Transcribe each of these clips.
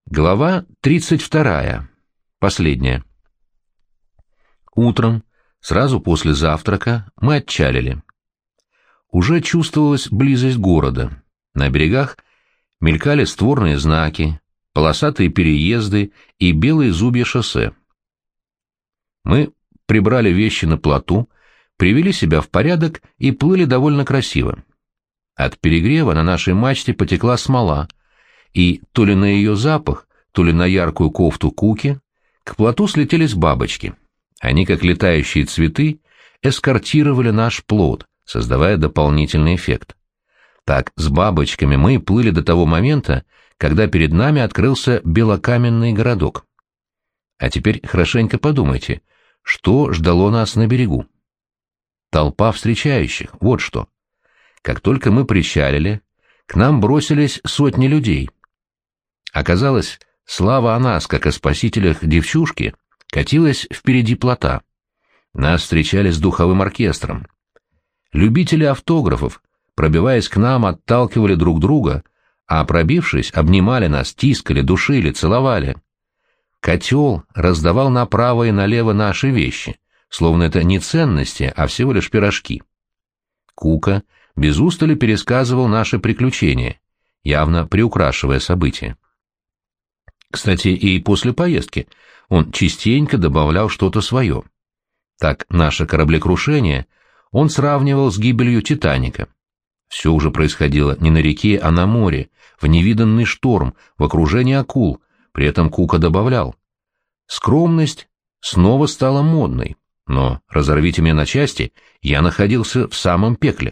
Глава 32. Последняя. Утром, сразу после завтрака, мы отчалили. Уже чувствовалась близость города. На берегах мелькали створные знаки, полосатые переезды и белые зубья шоссе. Мы прибрали вещи на плоту, привели себя в порядок и плыли довольно красиво. От перегрева на нашей мачте потекла смола, и то ли на ее запах, то ли на яркую кофту Куки к плоту слетелись бабочки. Они, как летающие цветы, эскортировали наш плот, создавая дополнительный эффект. Так, с бабочками мы и плыли до того момента, когда перед нами открылся белокаменный городок. А теперь хорошенько подумайте, что ждало нас на берегу. Толпа встречающих, вот что. Как только мы причалили, к нам бросились сотни людей. Оказалось, слава о нас, как о спасителях девчушки, катилась впереди плота. Нас встречали с духовым оркестром. Любители автографов, пробиваясь к нам, отталкивали друг друга, а пробившись, обнимали нас, тискали, душили, целовали. Котел раздавал направо и налево наши вещи, словно это не ценности, а всего лишь пирожки. Кука без устали пересказывал наши приключения, явно приукрашивая события. Кстати, и после поездки он частенько добавлял что-то свое. Так, наше кораблекрушение он сравнивал с гибелью «Титаника». Все уже происходило не на реке, а на море, в невиданный шторм, в окружении акул, при этом Кука добавлял: скромность снова стала модной, но, разорвите меня на части, я находился в самом пекле.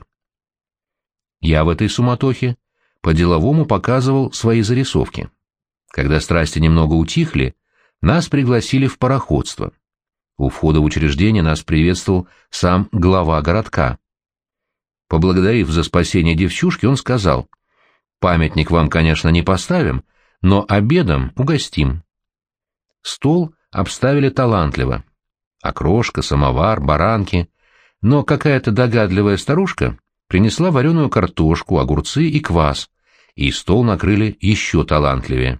Я в этой суматохе по-деловому показывал свои зарисовки. Когда страсти немного утихли, нас пригласили в пароходство. У входа в учреждение нас приветствовал сам глава городка. Поблагодарив за спасение девчушки, он сказал: «Памятник вам, конечно, не поставим, но обедом угостим». Стол обставили талантливо. Окрошка, самовар, баранки. Но какая-то догадливая старушка принесла вареную картошку, огурцы и квас, и стол накрыли еще талантливее.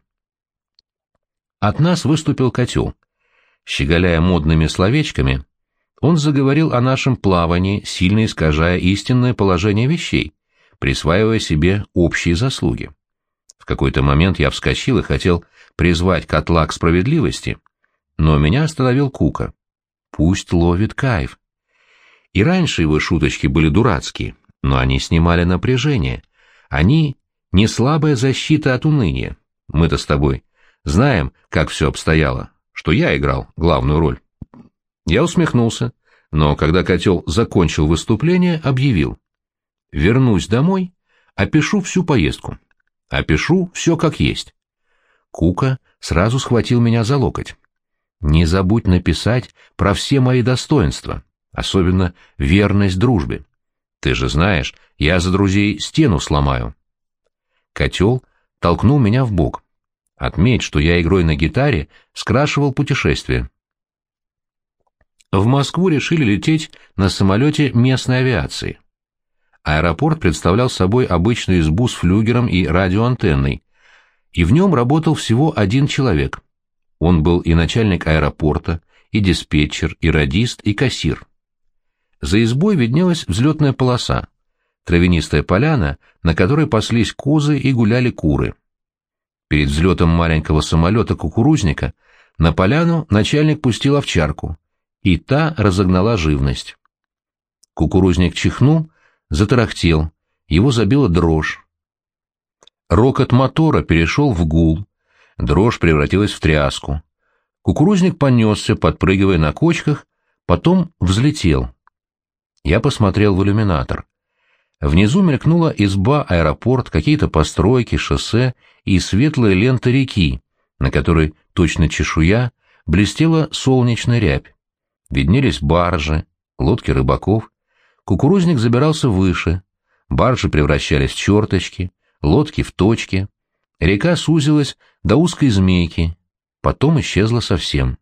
От нас выступил котел. Щеголяя модными словечками, он заговорил о нашем плавании, сильно искажая истинное положение вещей, присваивая себе общие заслуги. В какой-то момент я вскочил и хотел призвать котла к справедливости, но меня остановил Кука. Пусть ловит кайф. И раньше его шуточки были дурацкие, но они снимали напряжение. Они не слабая защита от уныния. Мы-то с тобой знаем, как все обстояло, что я играл главную роль. Я усмехнулся, но когда котел закончил выступление, объявил: вернусь домой, опишу всю поездку. Опишу все как есть. Кука сразу схватил меня за локоть. Не забудь написать про все мои достоинства, особенно верность дружбе. Ты же знаешь, я за друзей стену сломаю. Котел толкнул меня в бок. Отметь, что я игрой на гитаре скрашивал путешествие. В Москву решили лететь на самолете местной авиации. Аэропорт представлял собой обычную избу с флюгером и радиоантенной, и в нем работал всего один человек. Он был и начальник аэропорта, и диспетчер, и радист, и кассир. За избой виднелась взлетная полоса, травянистая поляна, на которой паслись козы и гуляли куры. Перед взлетом маленького самолета-кукурузника на поляну начальник пустил овчарку, и та разогнала живность. Кукурузник чихнул, затарахтел, его забила дрожь. Рокот мотора перешел в гул, дрожь превратилась в тряску. Кукурузник понесся, подпрыгивая на кочках, потом взлетел. Я посмотрел в иллюминатор. Внизу мелькнула изба, аэропорт, какие-то постройки, шоссе и светлая лента реки, на которой, точно чешуя, блестела солнечная рябь. Виднелись баржи, лодки рыбаков. Кукурузник забирался выше, баржи превращались в черточки, лодки в точки. Река сузилась до узкой змейки, потом исчезла совсем.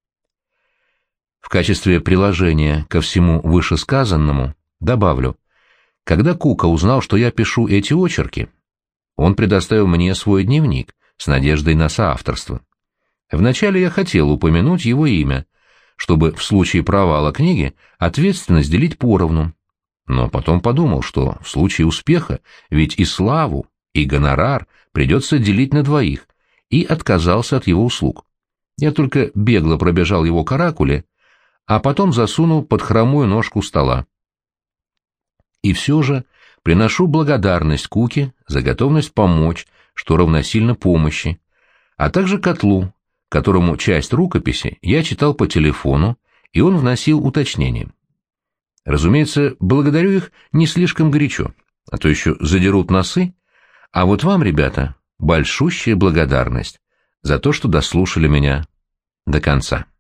В качестве приложения ко всему вышесказанному добавлю: когда Кука узнал, что я пишу эти очерки, он предоставил мне свой дневник, с надеждой на соавторство. Вначале я хотел упомянуть его имя, чтобы в случае провала книги ответственность делить поровну, но потом подумал, что в случае успеха ведь и славу, и гонорар придется делить на двоих, и отказался от его услуг. Я только бегло пробежал его каракули, а потом засунул под хромую ножку стола. И все же приношу благодарность Куке за готовность помочь, что равносильно помощи, а также Котлу, которому часть рукописи я читал по телефону, и он вносил уточнения. Разумеется, благодарю их не слишком горячо, а то еще задерут носы, а вот вам, ребята, большущая благодарность за то, что дослушали меня до конца.